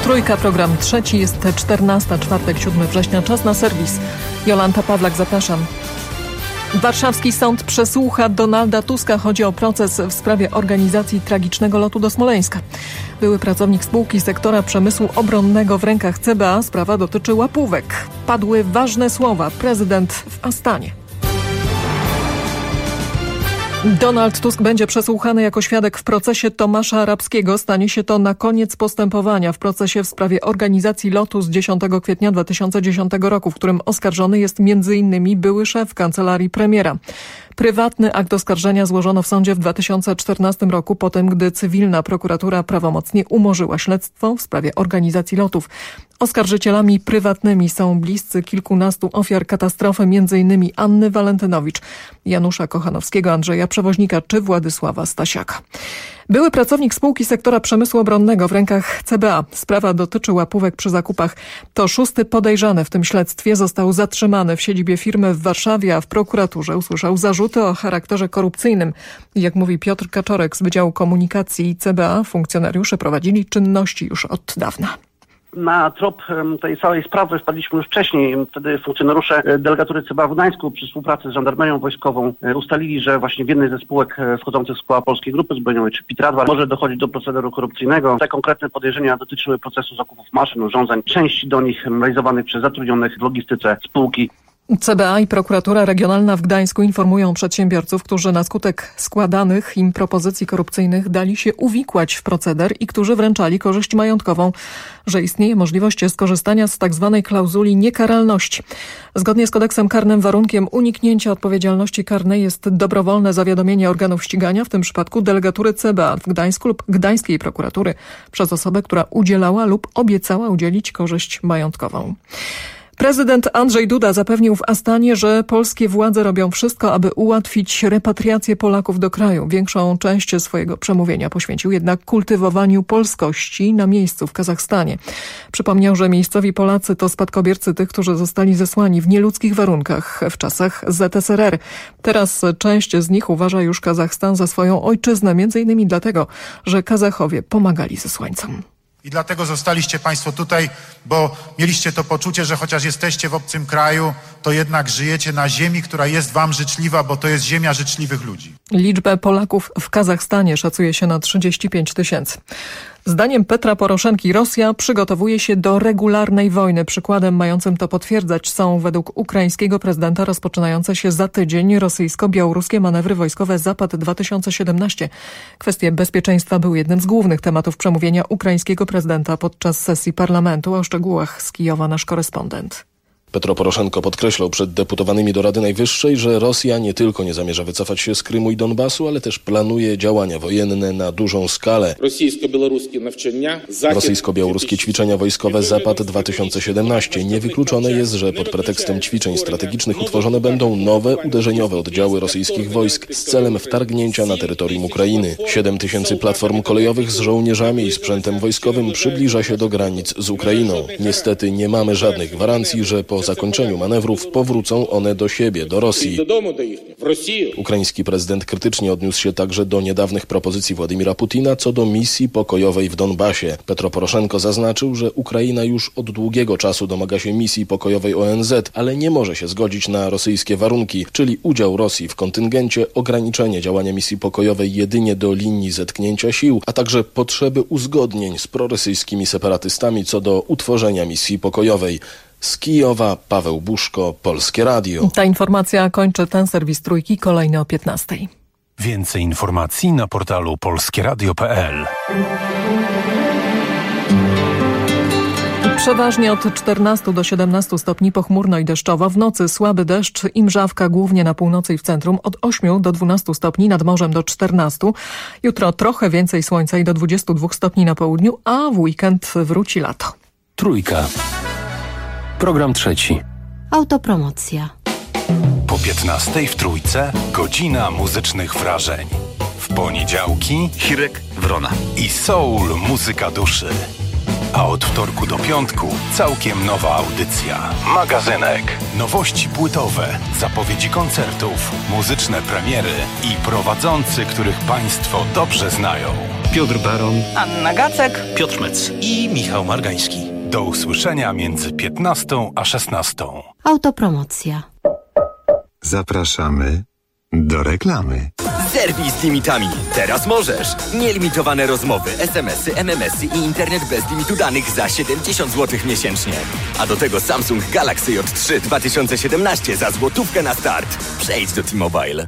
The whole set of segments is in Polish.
Trójka, program trzeci, jest 14, czwartek, 7 września. Czas na serwis. Jolanta Pawlak, zapraszam. Warszawski sąd przesłucha Donalda Tuska. Chodzi o proces w sprawie organizacji tragicznego lotu do Smoleńska. Były pracownik spółki sektora przemysłu obronnego w rękach CBA. Sprawa dotyczy łapówek. Padły ważne słowa. Prezydent w Astanie. Donald Tusk będzie przesłuchany jako świadek w procesie Tomasza Arabskiego. Stanie się to na koniec postępowania w procesie w sprawie organizacji lotu z 10 kwietnia 2010 roku, w którym oskarżony jest m.in. były szef kancelarii premiera. Prywatny akt oskarżenia złożono w sądzie w 2014 roku, po tym gdy cywilna prokuratura prawomocnie umorzyła śledztwo w sprawie organizacji lotów. Oskarżycielami prywatnymi są bliscy kilkunastu ofiar katastrofy, m.in. Anny Walentynowicz, Janusza Kochanowskiego, Andrzeja Przewoźnika czy Władysława Stasiaka. Były pracownik spółki sektora przemysłu obronnego w rękach CBA. Sprawa dotyczy łapówek przy zakupach. To 6. podejrzany w tym śledztwie. Został zatrzymany w siedzibie firmy w Warszawie, a w prokuraturze usłyszał zarzuty o charakterze korupcyjnym. Jak mówi Piotr Kaczorek z Wydziału Komunikacji CBA, funkcjonariusze prowadzili czynności już od dawna. Na trop tej całej sprawy wpadliśmy już wcześniej. Wtedy funkcjonariusze delegatury CBA w Gdańsku przy współpracy z żandarmerią wojskową ustalili, że właśnie w jednej ze spółek wchodzących w skład Polskiej Grupy Zbrojeniowej, czy PIT-Radwar, może dochodzić do procederu korupcyjnego. Te konkretne podejrzenia dotyczyły procesu zakupów maszyn, urządzeń, części do nich realizowanych przez zatrudnionych w logistyce spółki. CBA i prokuratura regionalna w Gdańsku informują przedsiębiorców, którzy na skutek składanych im propozycji korupcyjnych dali się uwikłać w proceder i którzy wręczali korzyść majątkową, że istnieje możliwość skorzystania z tzw. klauzuli niekaralności. Zgodnie z kodeksem karnym warunkiem uniknięcia odpowiedzialności karnej jest dobrowolne zawiadomienie organów ścigania, w tym przypadku delegatury CBA w Gdańsku lub gdańskiej prokuratury, przez osobę, która udzielała lub obiecała udzielić korzyść majątkową. Prezydent Andrzej Duda zapewnił w Astanie, że polskie władze robią wszystko, aby ułatwić repatriację Polaków do kraju. Większą część swojego przemówienia poświęcił jednak kultywowaniu polskości na miejscu w Kazachstanie. Przypomniał, że miejscowi Polacy to spadkobiercy tych, którzy zostali zesłani w nieludzkich warunkach w czasach ZSRR. Teraz część z nich uważa już Kazachstan za swoją ojczyznę, m.in. dlatego, że Kazachowie pomagali zesłańcom. I dlatego zostaliście Państwo tutaj, bo mieliście to poczucie, że chociaż jesteście w obcym kraju, to jednak żyjecie na ziemi, która jest Wam życzliwa, bo to jest ziemia życzliwych ludzi. Liczbę Polaków w Kazachstanie szacuje się na 35 000. Zdaniem Petra Poroszenki Rosja przygotowuje się do regularnej wojny. Przykładem mającym to potwierdzać są według ukraińskiego prezydenta rozpoczynające się za tydzień rosyjsko-białoruskie manewry wojskowe Zapad 2017. Kwestie bezpieczeństwa były jednym z głównych tematów przemówienia ukraińskiego prezydenta podczas sesji parlamentu. O szczegółach z Kijowa nasz korespondent. Petro Poroszenko podkreślał przed deputowanymi do Rady Najwyższej, że Rosja nie tylko nie zamierza wycofać się z Krymu i Donbasu, ale też planuje działania wojenne na dużą skalę. Rosyjsko-białoruskie ćwiczenia wojskowe Zapad 2017. Niewykluczone jest, że pod pretekstem ćwiczeń strategicznych utworzone będą nowe, uderzeniowe oddziały rosyjskich wojsk z celem wtargnięcia na terytorium Ukrainy. 7 000 platform kolejowych z żołnierzami i sprzętem wojskowym przybliża się do granic z Ukrainą. Niestety nie mamy żadnych gwarancji, że po zakończeniu manewrów powrócą one do siebie, do Rosji. Ukraiński prezydent krytycznie odniósł się także do niedawnych propozycji Władimira Putina co do misji pokojowej w Donbasie. Petro Poroszenko zaznaczył, że Ukraina już od długiego czasu domaga się misji pokojowej ONZ, ale nie może się zgodzić na rosyjskie warunki, czyli udział Rosji w kontyngencie, ograniczenie działania misji pokojowej jedynie do linii zetknięcia sił, a także potrzeby uzgodnień z prorosyjskimi separatystami co do utworzenia misji pokojowej. Z Kijowa Paweł Buszko, Polskie Radio. Ta informacja kończy ten serwis Trójki, kolejny o 15. Więcej informacji na portalu polskieradio.pl. Przeważnie od 14 do 17 stopni, pochmurno i deszczowo. W nocy słaby deszcz i mrzawka, głównie na północy i w centrum. Od 8 do 12 stopni, nad morzem do 14. Jutro trochę więcej słońca i do 22 stopni na południu, a w weekend wróci lato. Trójka. Program trzeci. Autopromocja. Po 15 w Trójce godzina muzycznych wrażeń. W poniedziałki Hirek Wrona i soul muzyka duszy. A od wtorku do piątku całkiem nowa audycja. Magazynek. Nowości płytowe, zapowiedzi koncertów, muzyczne premiery i prowadzący, których Państwo dobrze znają. Piotr Baron, Anna Gacek, Piotr Mec i Michał Margański. Do usłyszenia między 15 a 16. Autopromocja. Zapraszamy do reklamy. Zerwij z limitami. Teraz możesz. Nielimitowane rozmowy, SMS-y, MMS-y i internet bez limitu danych za 70 zł miesięcznie. A do tego Samsung Galaxy J3 2017 za złotówkę na start. Przejdź do T-Mobile.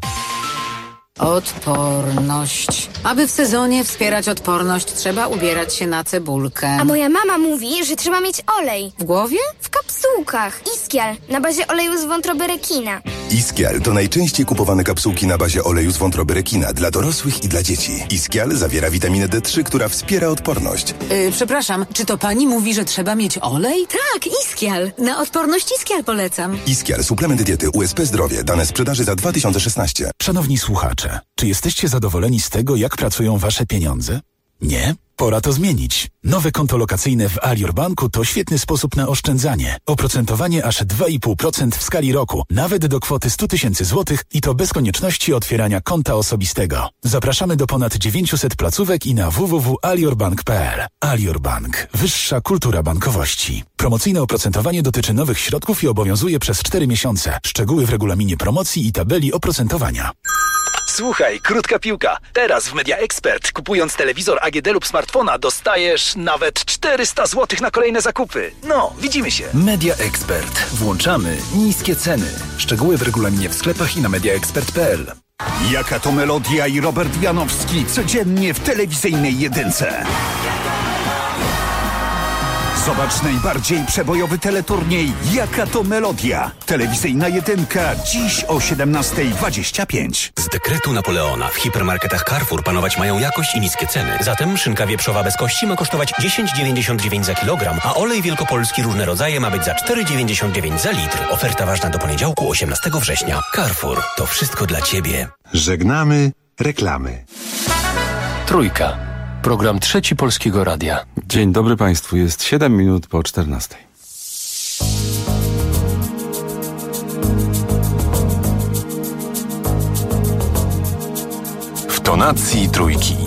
Odporność. Aby w sezonie wspierać odporność, trzeba ubierać się na cebulkę. A moja mama mówi, że trzeba mieć olej. W głowie? W kapsułkach. Iskial, na bazie oleju z wątroby rekina. Iskial to najczęściej kupowane kapsułki na bazie oleju z wątroby rekina dla dorosłych i dla dzieci. Iskial zawiera witaminę D3, która wspiera odporność. Przepraszam, czy to pani mówi, że trzeba mieć olej? Tak, Iskial. Na odporność Iskial polecam. Iskial, suplement diety USP Zdrowie. Dane sprzedaży za 2016. Szanowni słuchacze, czy jesteście zadowoleni z tego, jak pracują wasze pieniądze? Nie? Pora to zmienić. Nowe konto lokacyjne w Alior Banku to świetny sposób na oszczędzanie. Oprocentowanie aż 2,5% w skali roku, nawet do kwoty 100 000 złotych i to bez konieczności otwierania konta osobistego. Zapraszamy do ponad 900 placówek i na www.aliorbank.pl. Alior Bank. Wyższa kultura bankowości. Promocyjne oprocentowanie dotyczy nowych środków i obowiązuje przez 4 miesiące. Szczegóły w regulaminie promocji i tabeli oprocentowania. Słuchaj, krótka piłka. Teraz w Media Expert, kupując telewizor AGD lub smartfona, dostajesz nawet 400 zł na kolejne zakupy. No, widzimy się. Media Expert. Włączamy niskie ceny. Szczegóły w regulaminie w sklepach i na mediaexpert.pl. Jaka to melodia i Robert Janowski codziennie w telewizyjnej jedynce. Zobacz najbardziej przebojowy teleturniej Jaka to melodia. Telewizyjna jedynka dziś o 17:25. Z dekretu Napoleona w hipermarketach Carrefour panować mają jakość i niskie ceny. Zatem szynka wieprzowa bez kości ma kosztować 10,99 za kilogram, a olej wielkopolski różne rodzaje ma być za 4,99 za litr. Oferta ważna do poniedziałku 18 września. Carrefour. To wszystko dla Ciebie. Żegnamy reklamy. Trójka. Program Trzeci Polskiego Radia. Dzień dobry Państwu, jest 7 minut po 14. W tonacji trójki.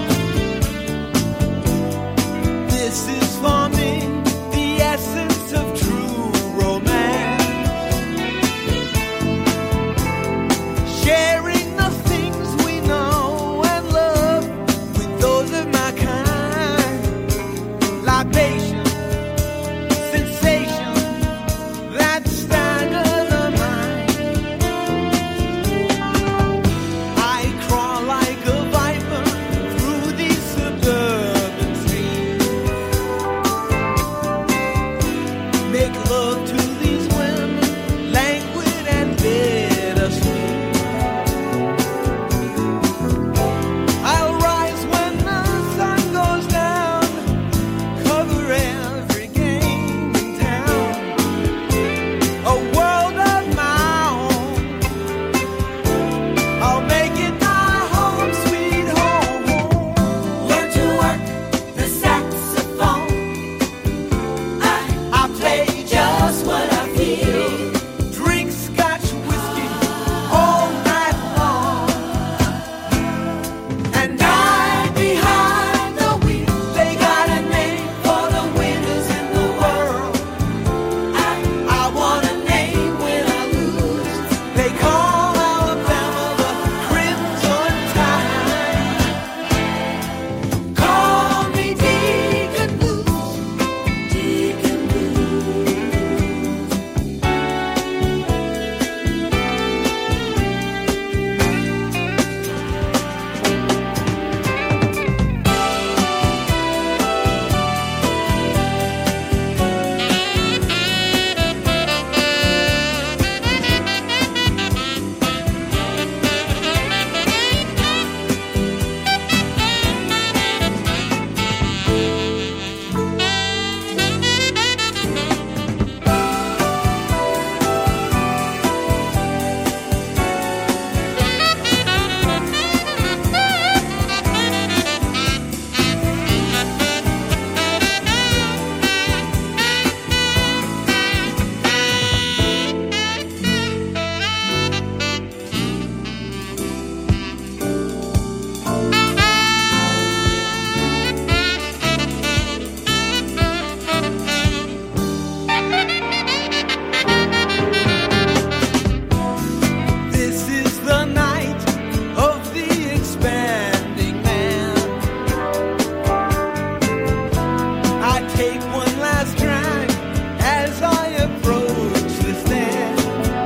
This is for me, the essence of Vibration, sensation that staggers the mind. I crawl like a viper through these suburban streets. Make love to these women, languid and bittersweet. I'll rise when the sun goes down, cover every game in town. A world of my own, I'll make it my home, sweet home. Learn to work the saxophone. I play just what I feel. Drink Scotch whiskey all night long. And I'm behind the wheel. They got a name for the winners in the world. I want a name when I lose. They call Alabama the Crimson Tide. Call me Deacon Blues, Deacon Blues. This is the night of the expanding man. I take one last drag as I approach the stand.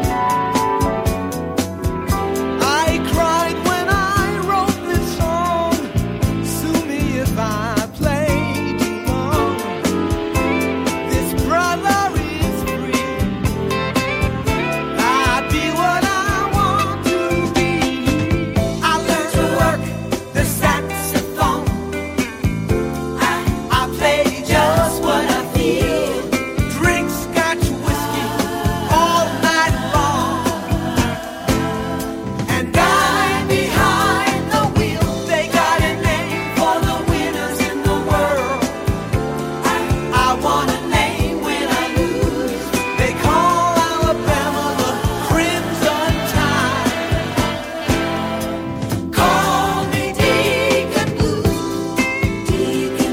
I cried when I wrote this song. Sue me if I play too long. This brother is free. I be what I want to be. I learn to work the saxophone. I play just what I feel. Drink Scotch whiskey all night long. And I'm behind the wheel. They got a name for the winners in the world. I want a name when I lose. They call Alabama the Crimson Tide. Call me Deacon Blues, Deacon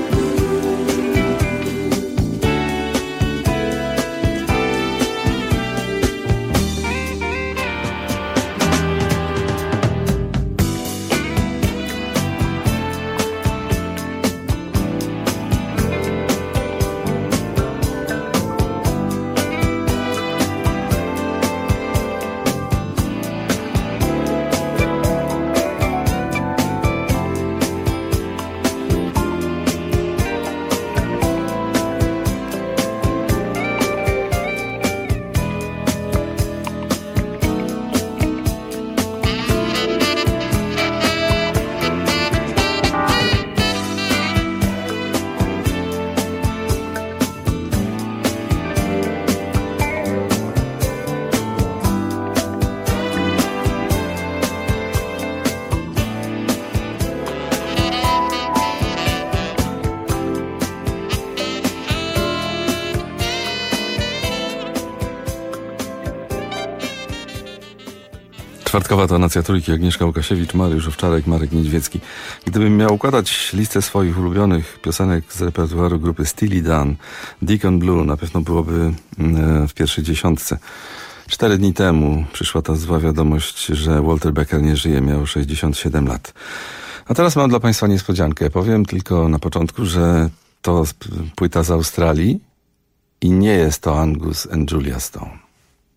Czwartkowa tonacja Trójki, Agnieszka Łukasiewicz, Mariusz Owczarek, Marek Niedźwiecki. Gdybym miał układać listę swoich ulubionych piosenek z repertuaru grupy Steely Dan, Deacon Blue na pewno byłoby w pierwszej dziesiątce. 4 dni temu przyszła ta zła wiadomość, że Walter Becker nie żyje, miał 67 lat. A teraz mam dla Państwa niespodziankę. Powiem tylko na początku, że to płyta z Australii i nie jest to Angus and Julia Stone.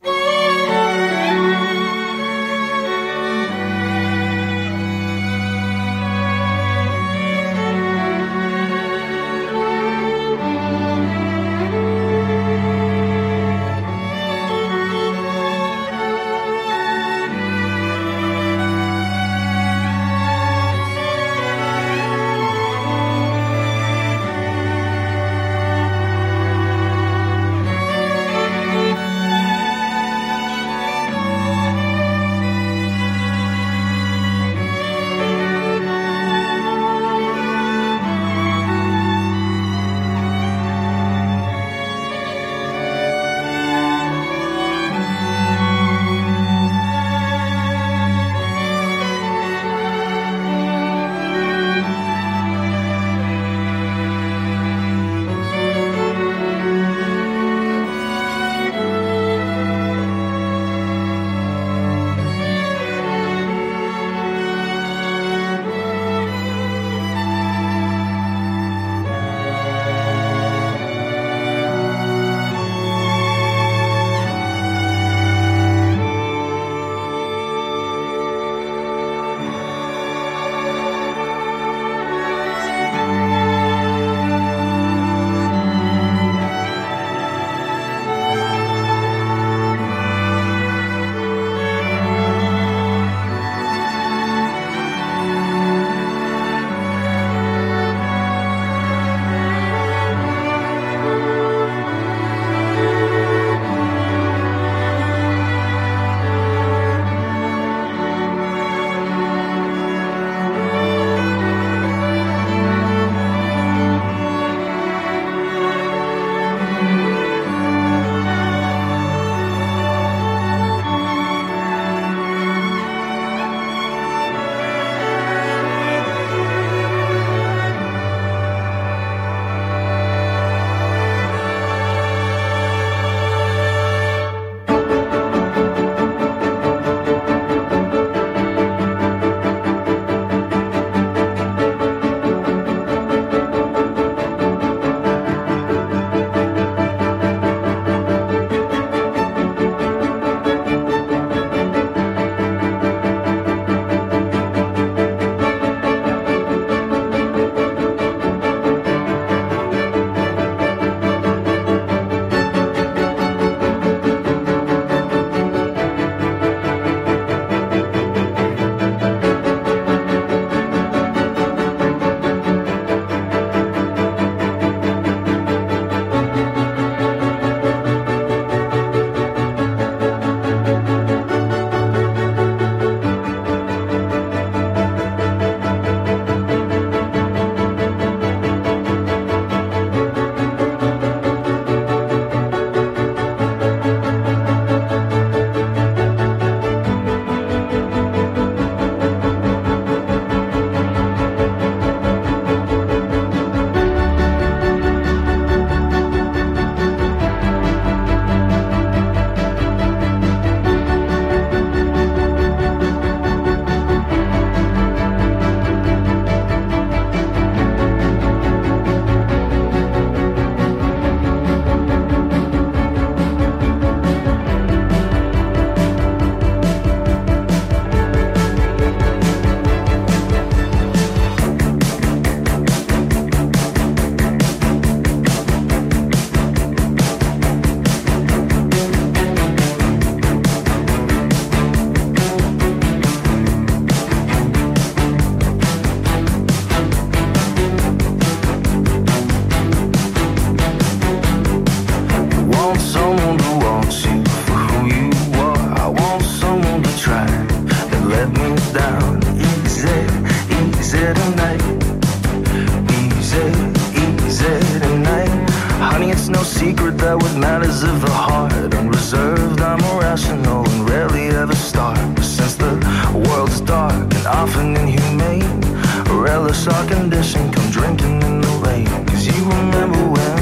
matters of the heart. Unreserved, I'm irrational and rarely ever start. Since the world's dark and often inhumane, relish our condition, come drinking in the rain. Cause you remember when,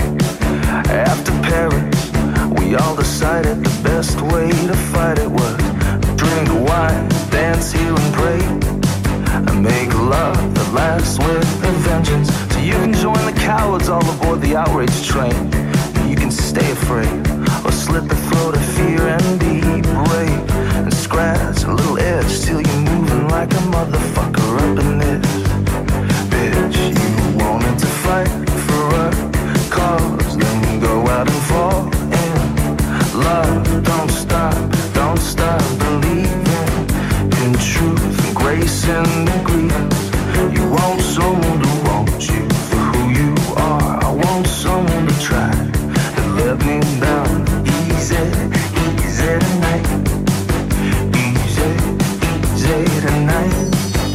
after Paris, we all decided the best way to fight it was drink wine, dance here and pray, and make love that lasts with a vengeance. So you can join the cowards the outrage train. You can stay afraid or slip a throat of fear and be brave and scratch a little itch till you're moving like a motherfucker up in this. Bitch, you wanted to fight for a cause, then go out and fall in love. Don't stop believing in truth and grace and the grievance. You want someone to want you for who you are. I want someone to try to let me down. Easy tonight. Easy tonight.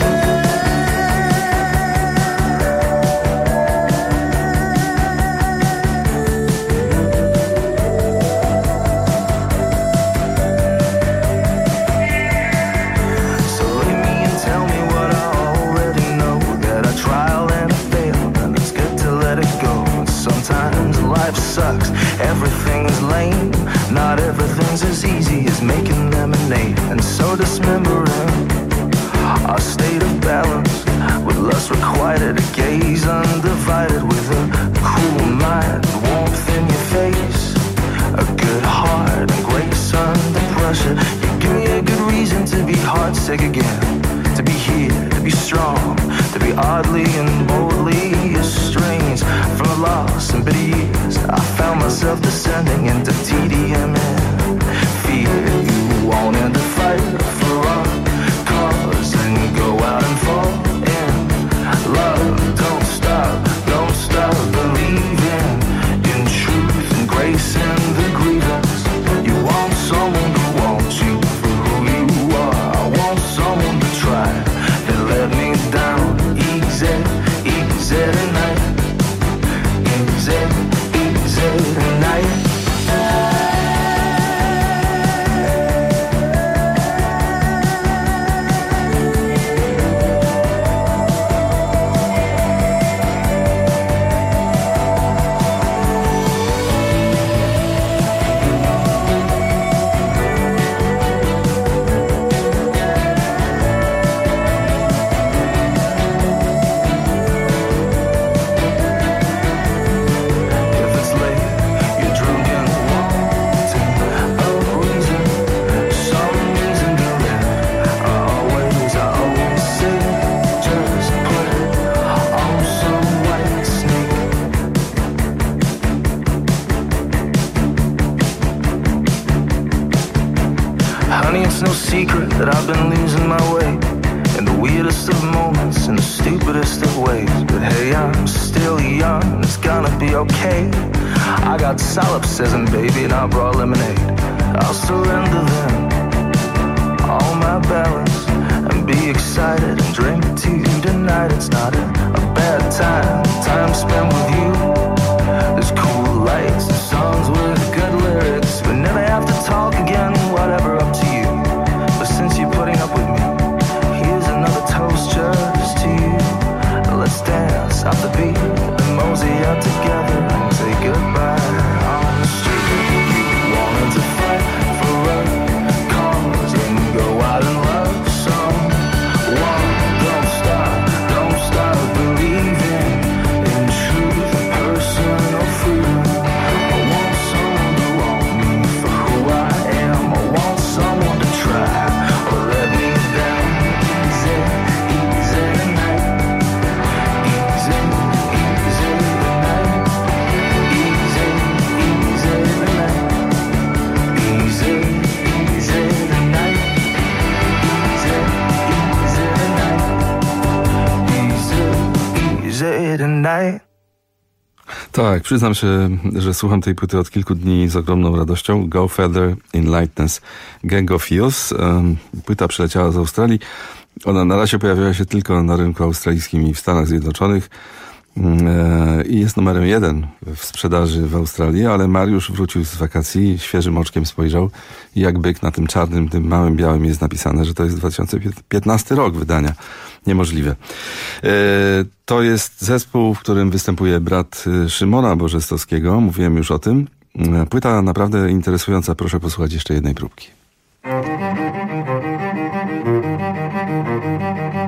Sucks. Everything is lame. Not everything's as easy as making lemonade. And so dismembering our state of balance, with lust requited to gaze undivided, with a cool mind, warmth in your face, a good heart and grace under pressure. You give me a good reason to be heartsick again, to be here, to be strong, to be oddly and boldly estranged from the loss and bitter years. I found myself descending into TDM and fear. You wanted to fight for a cause and go out and fall in love. Don't stop believing in truth and grace and the grievance. You want someone to want you for who you are. I want someone to try to let me down. Easy tonight. Easy tonight. Secret that I've been losing my way in the weirdest of moments, in the stupidest of ways. But hey, I'm still young, it's gonna be okay. I got solipsism, baby, and I brought lemonade. I'll surrender them all my balance and be excited and drink to you tonight. It's not a bad time spent with you. There's cool lights and songs with good lyrics. We never have to talk again, whatever, up to you. But since you're putting up with me, here's another toast just to you. Let's dance off the beat and mosey out together and say goodbye on the street. You wanted to fight for a cause and go out and love someone. Don't stop believing in truth and personal freedom. I want someone to want me for who I am. I want someone to try or let me down. Easy tonight. Easy tonight. Easy tonight. Easy tonight. Easy tonight. Tak, przyznam się, że słucham tej płyty od kilku dni z ogromną radością. Go Further in Lightness, Gang of Youth. Płyta przyleciała z Australii. Ona na razie pojawiła się tylko na rynku australijskim i w Stanach Zjednoczonych. I jest numerem 1 w sprzedaży w Australii, ale Mariusz wrócił z wakacji, świeżym oczkiem spojrzał i jak byk na tym czarnym, tym małym białym jest napisane, że to jest 2015 rok wydania. Niemożliwe. To jest zespół, w którym występuje brat Szymona Bożestowskiego, mówiłem już o tym. Płyta naprawdę interesująca, proszę posłuchać jeszcze jednej próbki.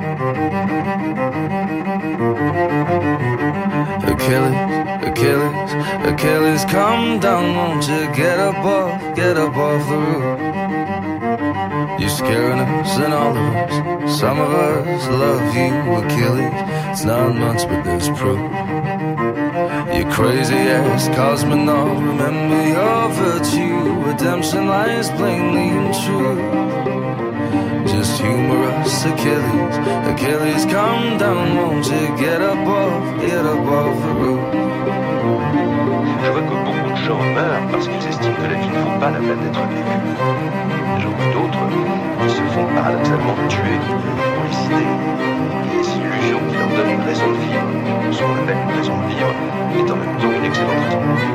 Achilles, Achilles, come down, won't you get up off the roof? You're scaring us and all of us. Some of us love you, Achilles. It's not much, but there's proof. You crazy ass cosmonaut, remember your virtue. Redemption lies plainly and true. Just humor us, Achilles. Achilles, come down, won't you get up off the roof? Je vois que beaucoup de gens meurent parce qu'ils estiment que la vie ne vaut pas la peine d'être vécue. J'en vois d'autres qui se font paradoxalement tuer pour les idées. Et les illusions qui leur donnent une raison de vivre, ce qu'on appelle une raison de vivre, est en même temps une excellente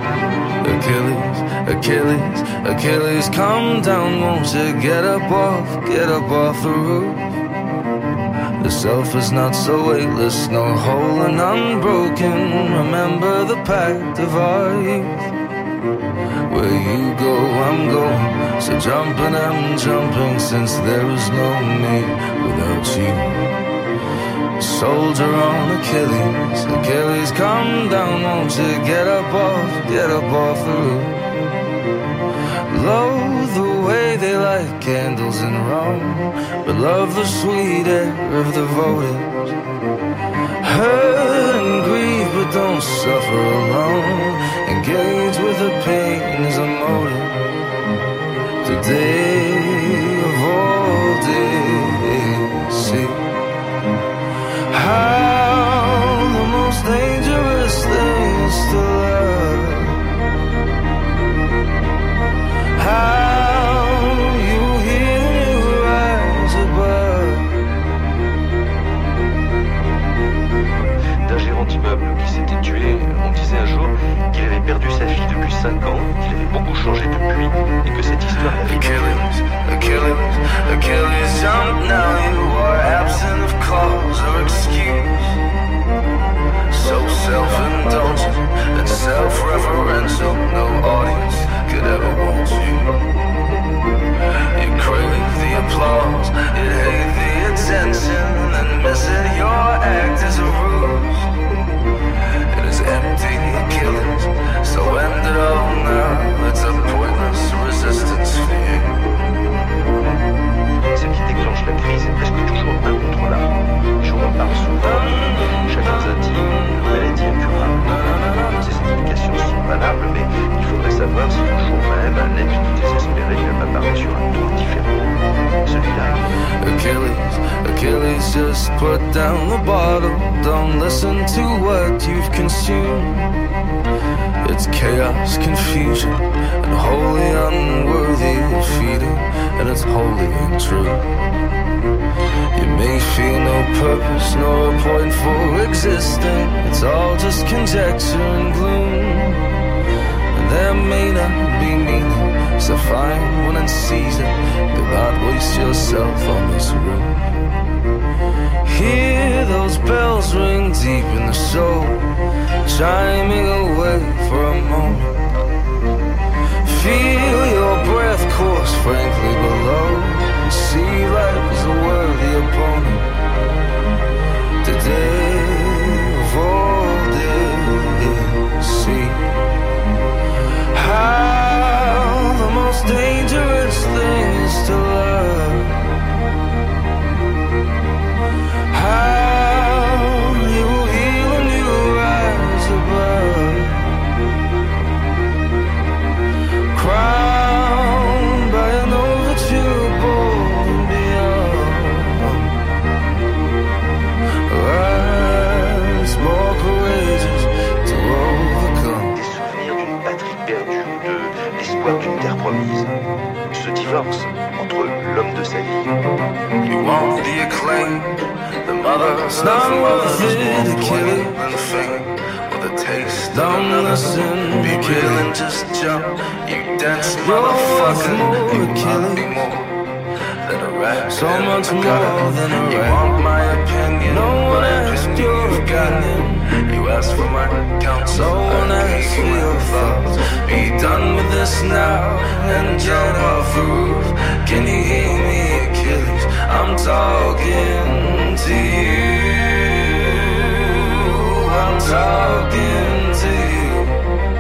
Achilles, come down, won't you get up off the roof? The self is not so weightless, no whole and unbroken. Remember the pact of our youth. Where you go, I'm going. So jumping, I'm jumping, since there is no me without you. Soldier on Achilles, Achilles, come down, won't you get up off the roof? Loathe the way they light candles in Rome, but love the sweet air of the voters. Hurt and grieve, but don't suffer alone. Engage with the pain as a motive. Today of all days, see how the most dangerous thing is to love. How you hear you rise above. D'un gérant d'immeuble qui s'était tué, on disait un jour qu'il avait perdu sa fille depuis 5 ans, qu'il avait beaucoup changé depuis, et que cette histoire l'avait... Achilles, jump now, you are absent of cause or excuse. So self-indulgent and self-referential, no audience could ever want you. You crave the applause, you hate the attention, and miss it, your act is a ruse. It is empty, Achilles, so end it all now. It's a pointless resistance for you. Ce qui déclenche la crise est presque toujours incontrôlable. Je m'en parle souvent. Chacun intime, une maladie incurable. Ces explications sont valables, mais il faudrait savoir si le jour même un être désespéré apparaît sur un ton différent. Celui-là. Achilles, just put down the bottle. Don't listen to what you've consumed. It's chaos, confusion, and wholly unworthy of feeding, and it's wholly untrue. You may feel no purpose, nor a point for existing. It's all just conjecture and gloom. And there may not be meaning, so find one and seize it. Do not waste yourself on this room. Hear those bells ring deep in the soul, chiming away for a moment. Feel your breath course frankly below, and see life as a worthy opponent. Today of all days, see how the most dangerous thing is to love. How you will heal and you rise above. Crowned by an overture bold and beyond. Rise more courageous to overcome. Des souvenirs d'une patrie perdue ou de l'espoir d'une terre promise. Ce divorce entre l'homme de sa vie. You want the acclaim, the mother's not worth it to kill it and the fame with a taste. Don't listen, be killing, just jump. You dance, motherfucker. You can't be more than a rat. So much more than a rat. You want my opinion? No one asked your opinion. You asked for my counsel. No one asked for your thoughts. Be done with this now and jump off the roof. Can you hear me, Achilles? I'm talking to you. I'm talking to you.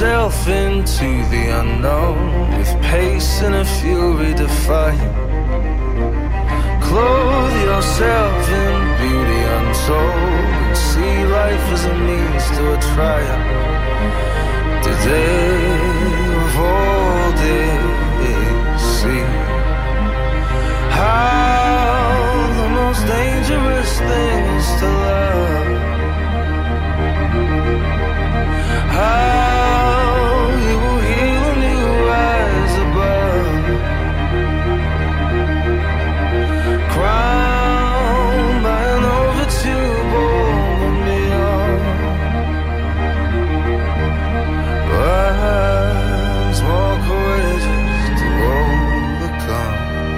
yourself into the unknown with pace and a fury defying. Clothe yourself in beauty untold and see life as a means to a triumph. Today of all days, see how the most dangerous thing is to love. How you will heal and you rise above. Crowned by an overture born and beyond. Rise more courageous to overcome.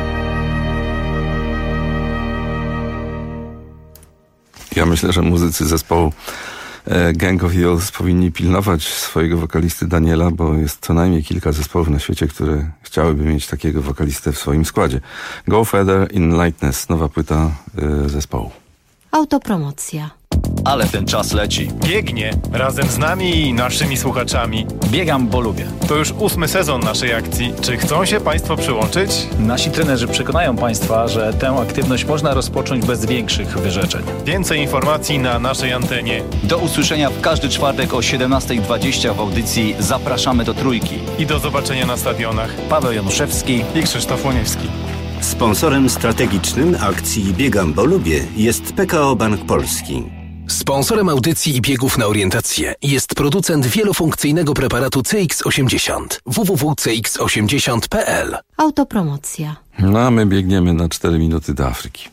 Ja myślę, że muzycy zespołu Gang of Youths powinni pilnować swojego wokalisty Daniela, bo jest co najmniej kilka zespołów na świecie, które chciałyby mieć takiego wokalistę w swoim składzie. Go Further in Lightness, nowa płyta zespołu. Autopromocja. Ale ten czas leci. Biegnie razem z nami i naszymi słuchaczami. Biegam, bo lubię. To już 8. sezon naszej akcji. Czy chcą się Państwo przyłączyć? Nasi trenerzy przekonają Państwa, że tę aktywność można rozpocząć bez większych wyrzeczeń. Więcej informacji na naszej antenie. Do usłyszenia w każdy czwartek o 17:20 w audycji Zapraszamy do Trójki. I do zobaczenia na stadionach. Paweł Januszewski i Krzysztof Łoniewski. Sponsorem strategicznym akcji Biegam, bo lubię jest PKO Bank Polski. Sponsorem audycji i biegów na orientację jest producent wielofunkcyjnego preparatu CX80 www.cx80.pl. Autopromocja. No a my biegniemy na 4 minuty do Afryki.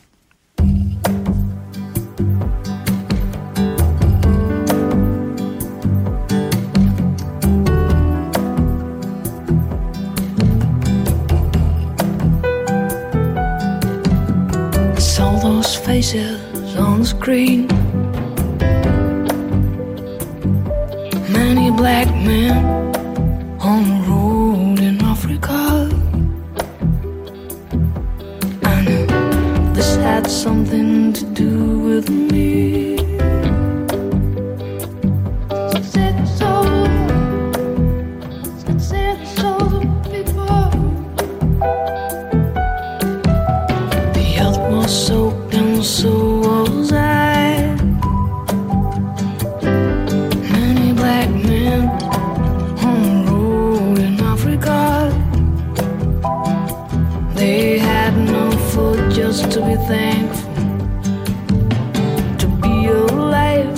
Saw those faces on the screen. Many black men on the road in Africa. I knew this had something to do with me. Said so people. The earth was soaked and so was I. They had no food just to be thankful to be alive.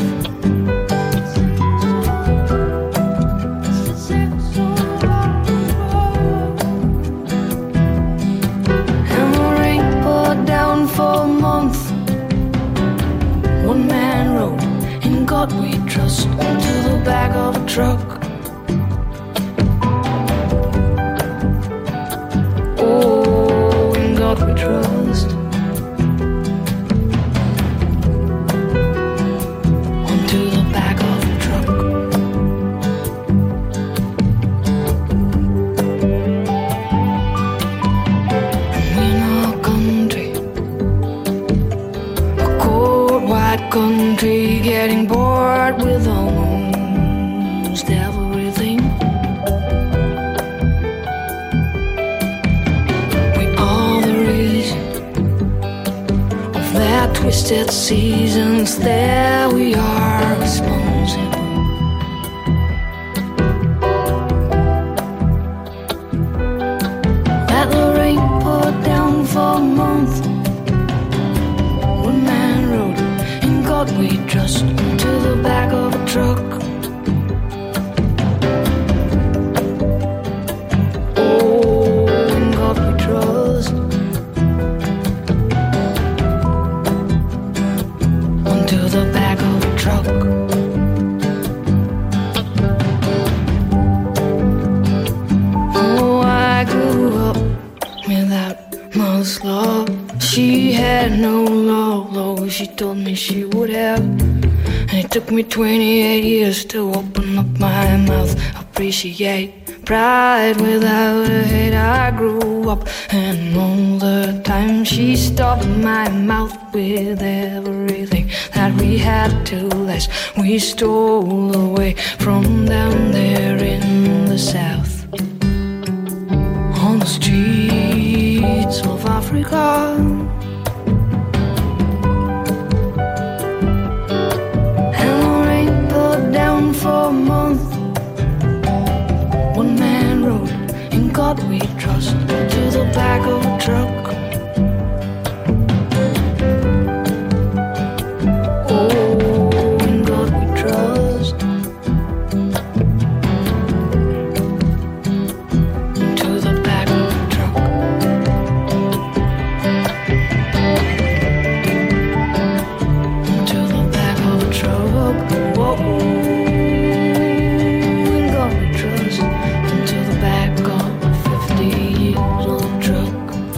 And the rain poured down for a month. One man rode, in God we trust, into the back of a truck. We trust onto the back of a truck. And in our country, a cold white country, getting bored with almost everything. Twisted seasons, there we are responsible. Let the rain pour down for a month. One man rode, in God we trust, to the back of a truck. Oh, in God we trust. To the back of a truck. Oh, I grew up without mother's love. She had no love, though she told me she would have. And it took me 28 years to open up my mouth, appreciate pride without a hate. I grew up, and all the time she stopped my mouth with everything that we had to last. We stole away from down there in the south, on the streets of Africa. And the rain poured down for a month. One man rode, in God we trust, to the back of a truck. Oh, in God we trust. To the back of a truck. To the back of a truck. Whoa. In God we trust. To the back of a 50 years old truck.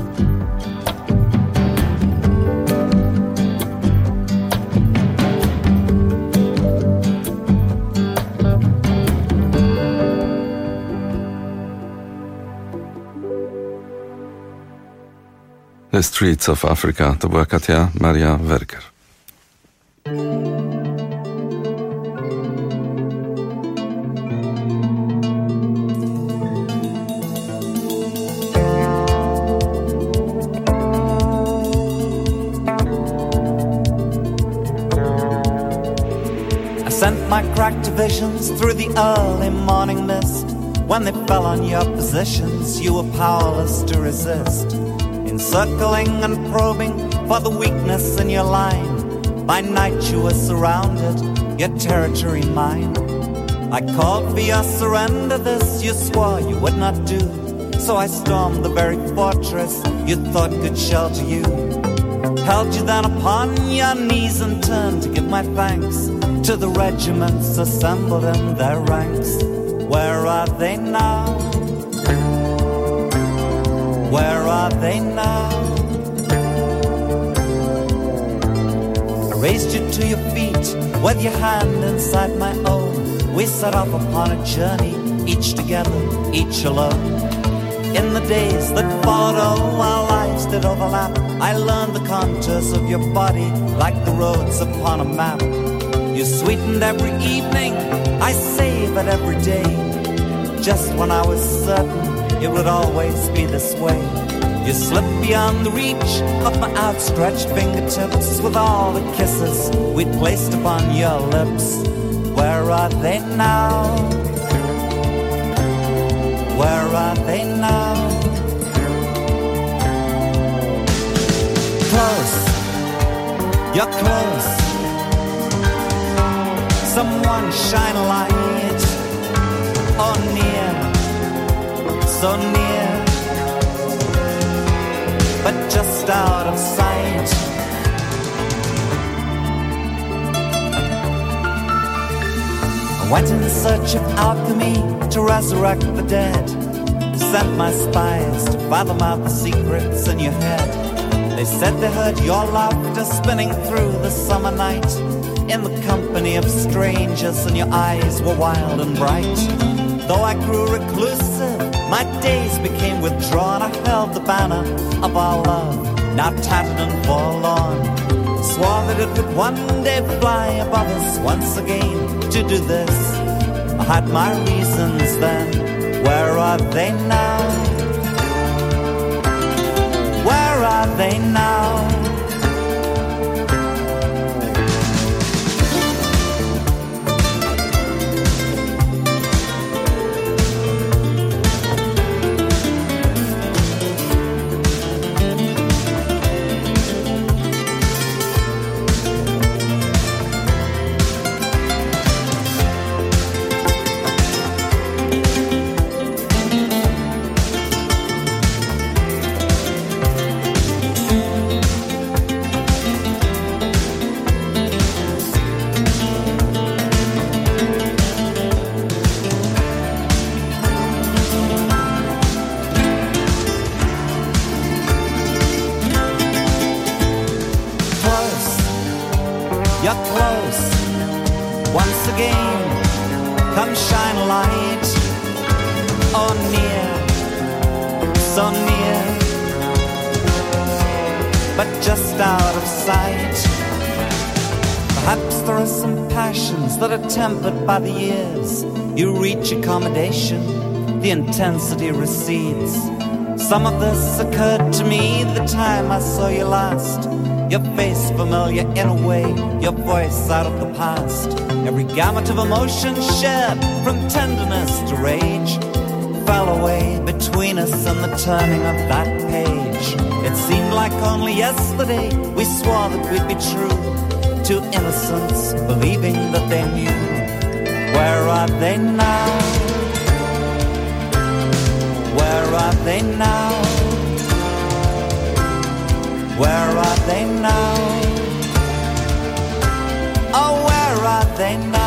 The Streets of Africa. To była Katia Maria Werker. I sent my cracked visions through the early morning mist. When they fell on your positions, you were powerless to resist. Encircling and probing for the weakness in your line. By night you were surrounded, your territory mine. I called for your surrender, this you swore you would not do. So I stormed the very fortress you thought could shelter you. Held you then upon your knees and turned to give my thanks to the regiments assembled in their ranks. Where are they now? Where are they now? I raised you to your feet with your hand inside my own. We set off upon a journey, each together, each alone. In the days that followed, oh, our lives did overlap. I learned the contours of your body like the roads upon a map. You sweetened every evening, I savored every day. Just when I was certain it would always be this way, you slipped beyond the reach of my outstretched fingertips with all the kisses we'd placed upon your lips. Where are they now? Where are they now? Close, you're close. Someone shine a light. Oh, near, so near, but just out of sight. I went in search of alchemy to resurrect the dead. Sent my spies to fathom out the secrets in your head. They said they heard your laughter spinning through the summer night, in the company of strangers, and your eyes were wild and bright. Though I grew reclusive, my days became withdrawn. I held the banner of our love, now tattered and forlorn. Swore that it would one day fly above us once again. To do this, I had my reasons then. Where are they now? Where are they now? You're close, once again, come shine a light. Oh, near, so near, but just out of sight. Perhaps there are some passions that are tempered by the years. You reach accommodation, the intensity recedes. Some of this occurred to me the time I saw you last. Your face familiar in a way, your voice out of the past. Every gamut of emotion shared, from tenderness to rage, fell away between us and the turning of that page. It seemed like only yesterday we swore that we'd be true to innocence, believing that they knew. Where are they now? Where are they now? Where are they now? Oh, where are they now?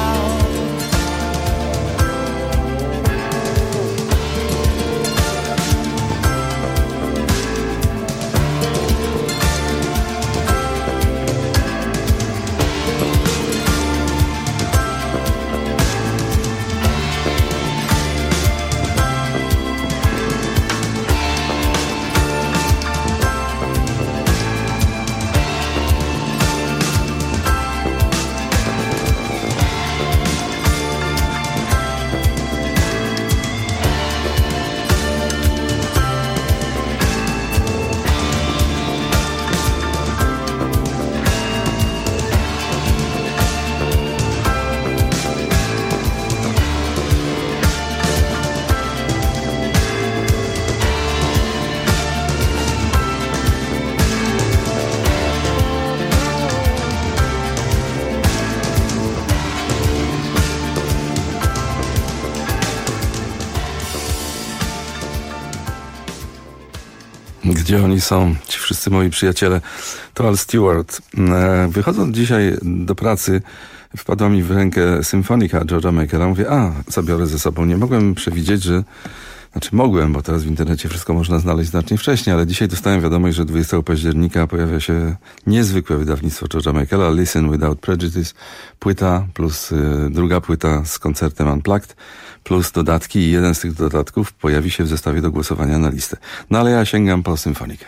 Gdzie oni są, ci wszyscy moi przyjaciele? To Al Stewart. Wychodząc dzisiaj do pracy, wpadła mi w rękę symfonika George'a Michaela. Mówię, zabiorę ze sobą. Nie mogłem przewidzieć, że... Znaczy mogłem, bo teraz w internecie wszystko można znaleźć znacznie wcześniej, ale dzisiaj dostałem wiadomość, że 20 października pojawia się niezwykłe wydawnictwo George'a Michaela, Listen Without Prejudice, płyta plus druga płyta z koncertem Unplugged, plus dodatki i jeden z tych dodatków pojawi się w zestawie do głosowania na listę. No ale ja sięgam po symfonikę.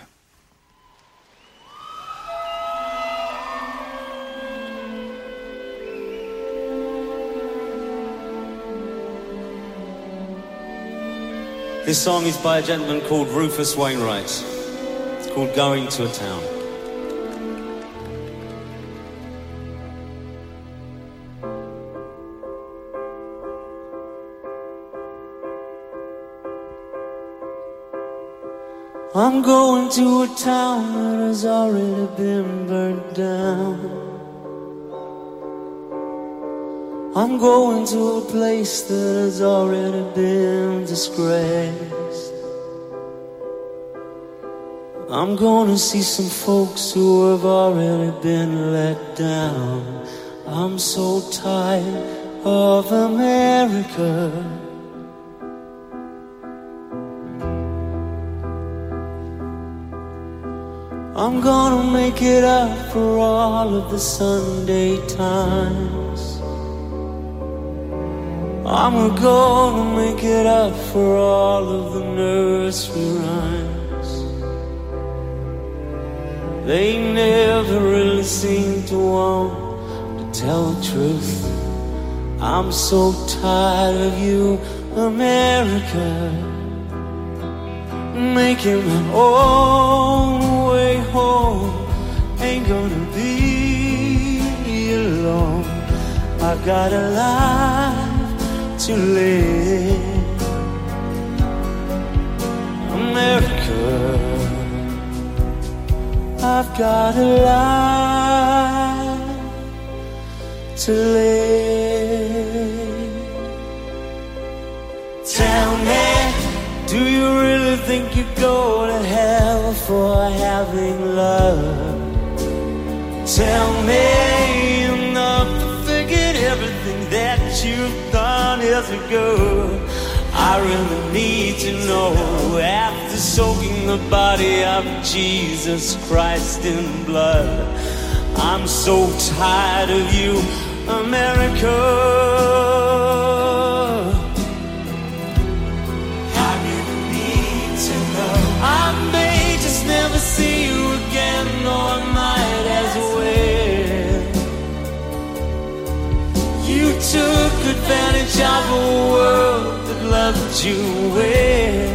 This song is by a gentleman called Rufus Wainwright. It's called Going to a Town. I'm going to a town that has already been burned down. I'm going to a place that has already been disgraced. I'm gonna see some folks who have already been let down. I'm so tired of America. I'm gonna make it up for all of the Sunday times. I'm gonna make it up for all of the nursery rhymes. They never really seem to want to tell the truth. I'm so tired of you, America. Making my own way home. Ain't gonna be alone. I got a life to live. America, I've got a life to live. Tell me, do you really think you go to hell for having love? Tell me, enough to forget everything that you've done years ago. I really need to know, after soaking the body of Jesus Christ in blood, I'm so tired of you, America. advantage of a world that loved you well.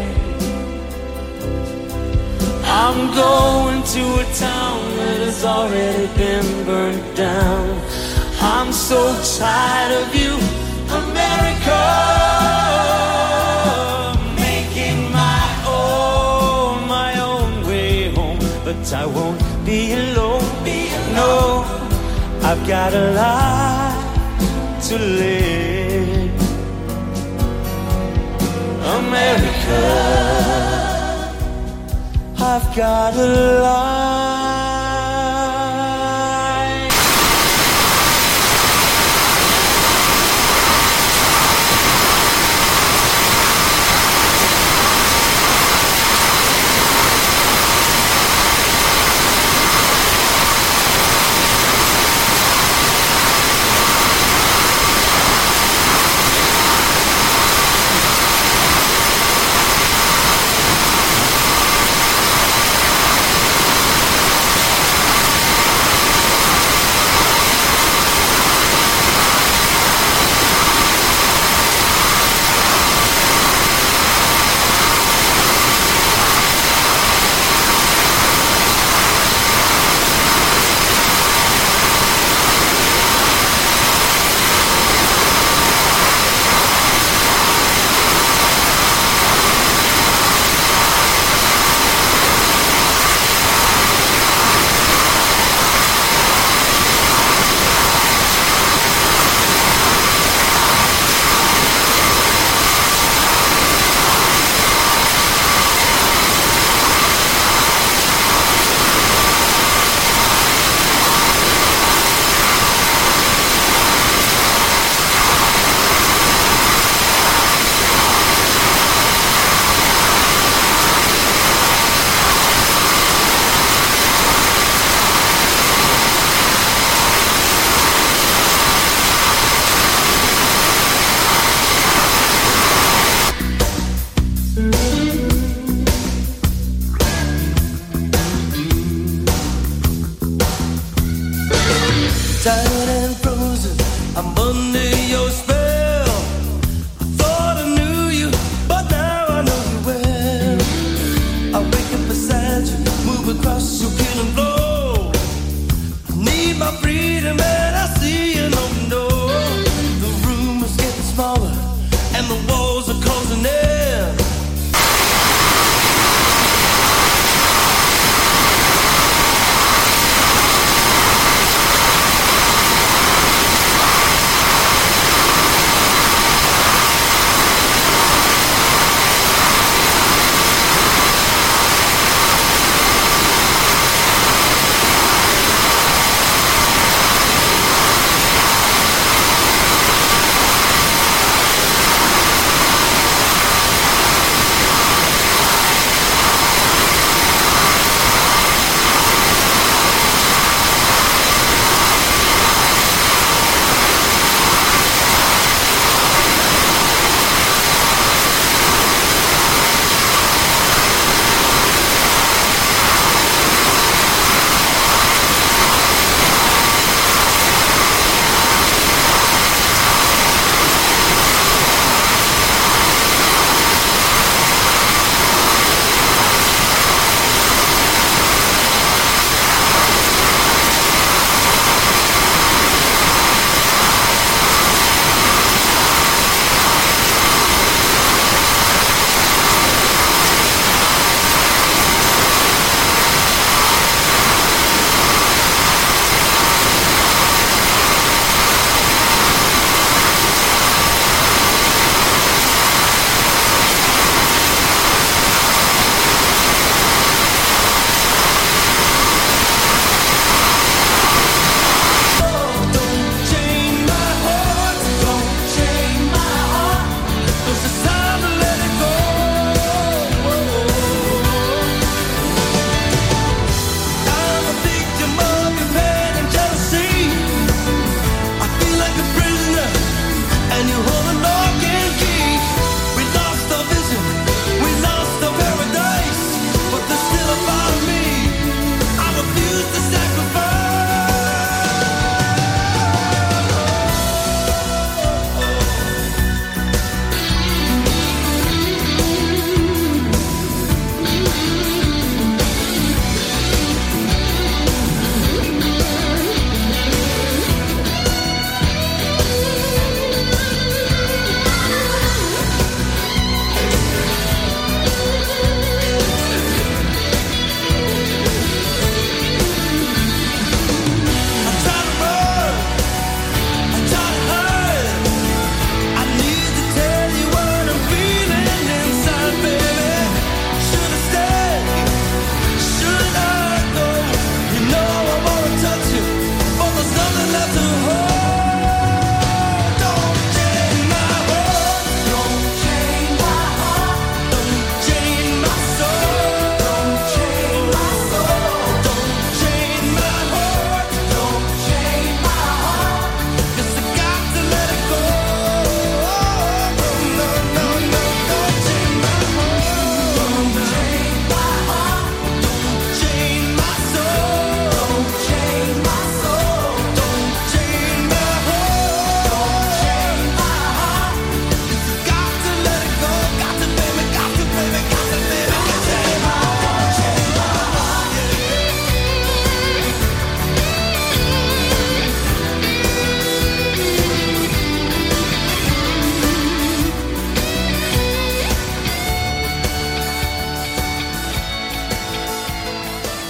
I'm going to a town that has already been burned down. I'm so tired of you, America, making my own way home. But I won't be alone, no, I've got a life to live. America, I've got a life.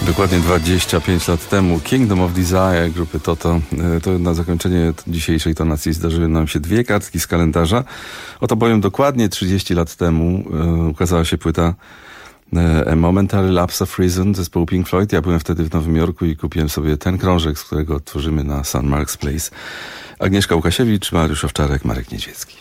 Dokładnie 25 lat temu Kingdom of Desire grupy Toto. To na zakończenie dzisiejszej tonacji zdarzyły nam się 2 kartki z kalendarza. Oto bowiem dokładnie 30 lat temu ukazała się płyta A Momentary Lapse of Reason zespołu Pink Floyd. Ja byłem wtedy w Nowym Jorku i kupiłem sobie ten krążek, z którego tworzymy na St. Mark's Place. Agnieszka Łukasiewicz, Mariusz Owczarek, Marek Niedźwiecki.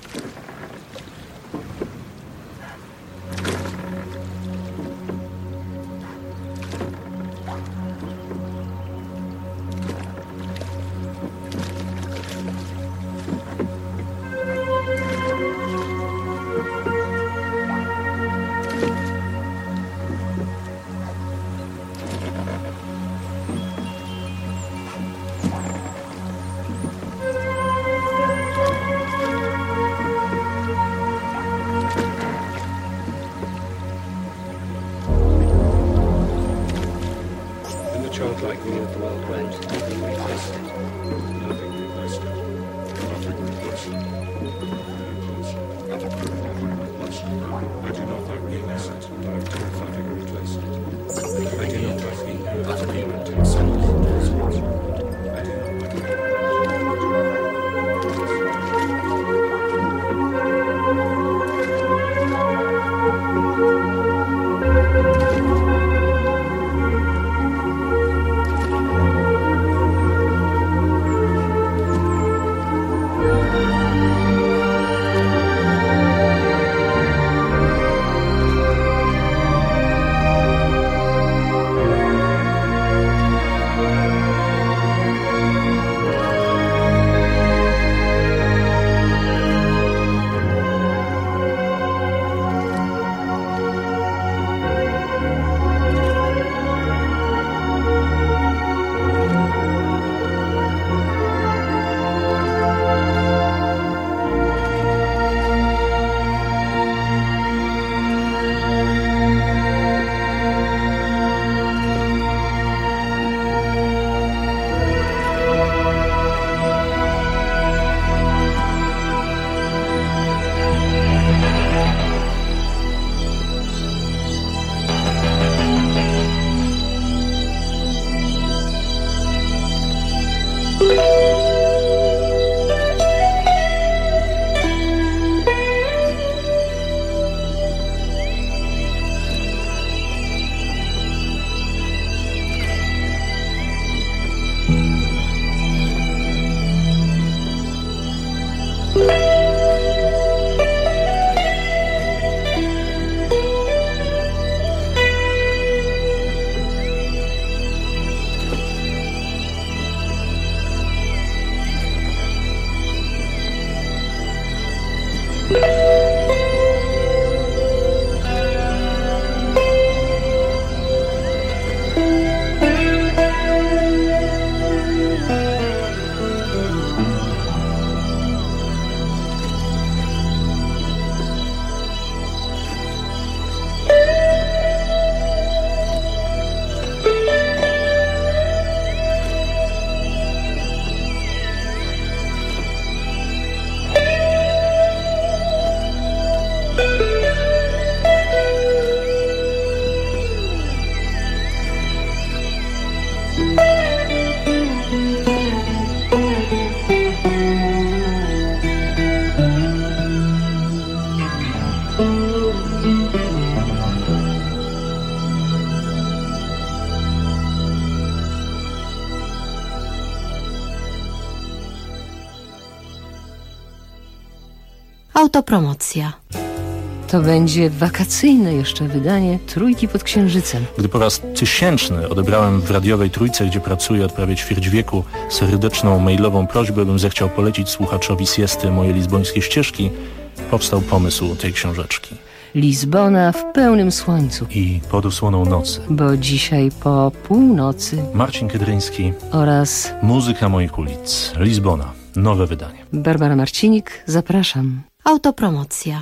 Autopromocja. To będzie wakacyjne jeszcze wydanie Trójki pod Księżycem. Gdy po raz 1000 odebrałem w radiowej Trójce, gdzie pracuję od prawie ćwierć wieku, serdeczną mailową prośbę, bym zechciał polecić słuchaczowi siesty moje lizbońskie ścieżki, powstał pomysł tej książeczki. Lizbona w pełnym słońcu. I pod osłoną nocy. Bo dzisiaj po północy. Marcin Kydryński oraz Muzyka moich ulic. Lizbona. Nowe wydanie. Barbara Marcinik, zapraszam. Autopromocja.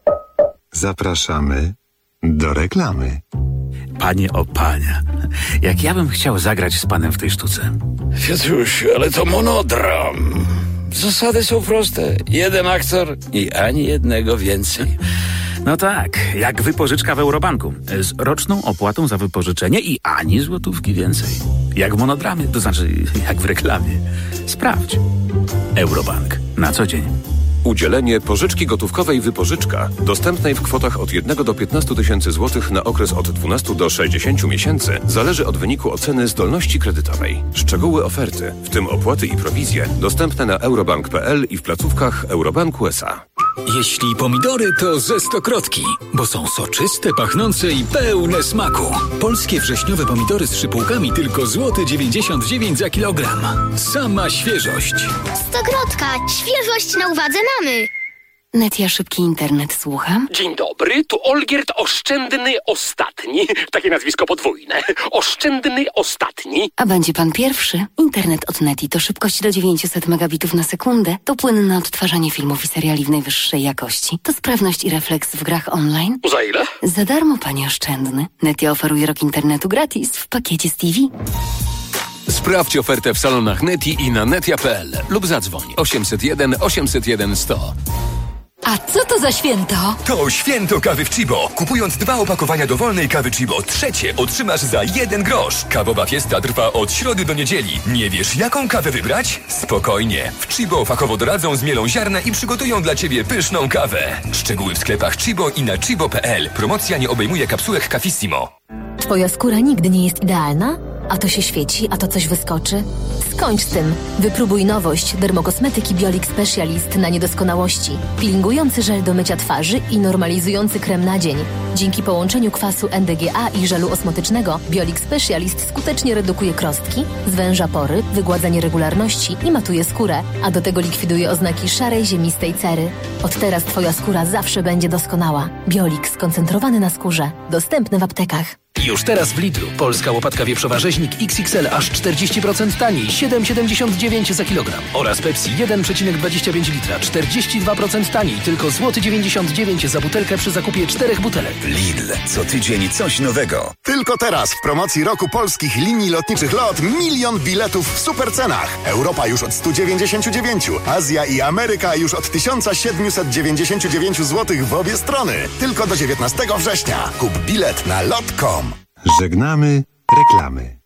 Zapraszamy do reklamy. Panie o panie, jak ja bym chciał zagrać z panem w tej sztuce. Piotrusiu, ale to monodram. Zasady są proste. Jeden aktor i ani jednego więcej. No tak, jak wypożyczka w Eurobanku. Z roczną opłatą za wypożyczenie i ani złotówki więcej. Jak w monodramie, to znaczy jak w reklamie. Sprawdź. Eurobank. Na co dzień. Udzielenie pożyczki gotówkowej Wypożyczka, dostępnej w kwotach od 1 do 15 tysięcy złotych na okres od 12 do 60 miesięcy, zależy od wyniku oceny zdolności kredytowej. Szczegóły oferty, w tym opłaty i prowizje, dostępne na eurobank.pl i w placówkach Eurobanku S.A. Jeśli pomidory, to ze Stokrotki, bo są soczyste, pachnące i pełne smaku. Polskie wrześniowe pomidory z szypułkami tylko złoty 99 za kilogram. Sama świeżość. Stokrotka, świeżość na uwadze mamy. Netia, szybki internet, słucham. Dzień dobry, tu Olgierd Oszczędny Ostatni. Takie nazwisko podwójne. Oszczędny Ostatni. A będzie pan pierwszy. Internet od Neti to szybkość do 900 megabitów na sekundę, to płynne odtwarzanie filmów i seriali w najwyższej jakości, to sprawność i refleks w grach online. Za ile? Za darmo, panie Oszczędny. Netia oferuje rok internetu gratis w pakiecie z TV. Sprawdź ofertę w salonach Neti i na netia.pl lub zadzwoń 801 801 100. A co to za święto? To święto kawy w Chibo. Kupując 2 opakowania dowolnej kawy Chibo, trzecie otrzymasz za 1 grosz. Kawowa fiesta trwa od środy do niedzieli. Nie wiesz, jaką kawę wybrać? Spokojnie. W Chibo fachowo doradzą, zmielą ziarna i przygotują dla Ciebie pyszną kawę. Szczegóły w sklepach Chibo i na chibo.pl. Promocja nie obejmuje kapsułek Cafissimo. Twoja skóra nigdy nie jest idealna? A to się świeci, a to coś wyskoczy? Skończ z tym. Wypróbuj nowość dermokosmetyki Biolix Specialist na niedoskonałości. Peelingujący żel do mycia twarzy i normalizujący krem na dzień. Dzięki połączeniu kwasu NDGA i żelu osmotycznego Biolix Specialist skutecznie redukuje krostki, zwęża pory, wygładza nieregularności i matuje skórę, a do tego likwiduje oznaki szarej, ziemistej cery. Od teraz Twoja skóra zawsze będzie doskonała. Biolix skoncentrowany na skórze. Dostępny w aptekach. Już teraz w Lidlu polska łopatka wieprzowa rzeźnik XXL aż 40% taniej, 7,79 za kilogram. Oraz Pepsi 1,25 litra, 42% taniej, tylko złoty 99 za butelkę przy zakupie 4 butelek. Lidl, co tydzień coś nowego. Tylko teraz w promocji roku polskich linii lotniczych LOT 1 000 000 biletów w supercenach. Europa już od 199, Azja i Ameryka już od 1799 zł w obie strony. Tylko do 19 września. Kup bilet na lot.com. Żegnamy reklamy.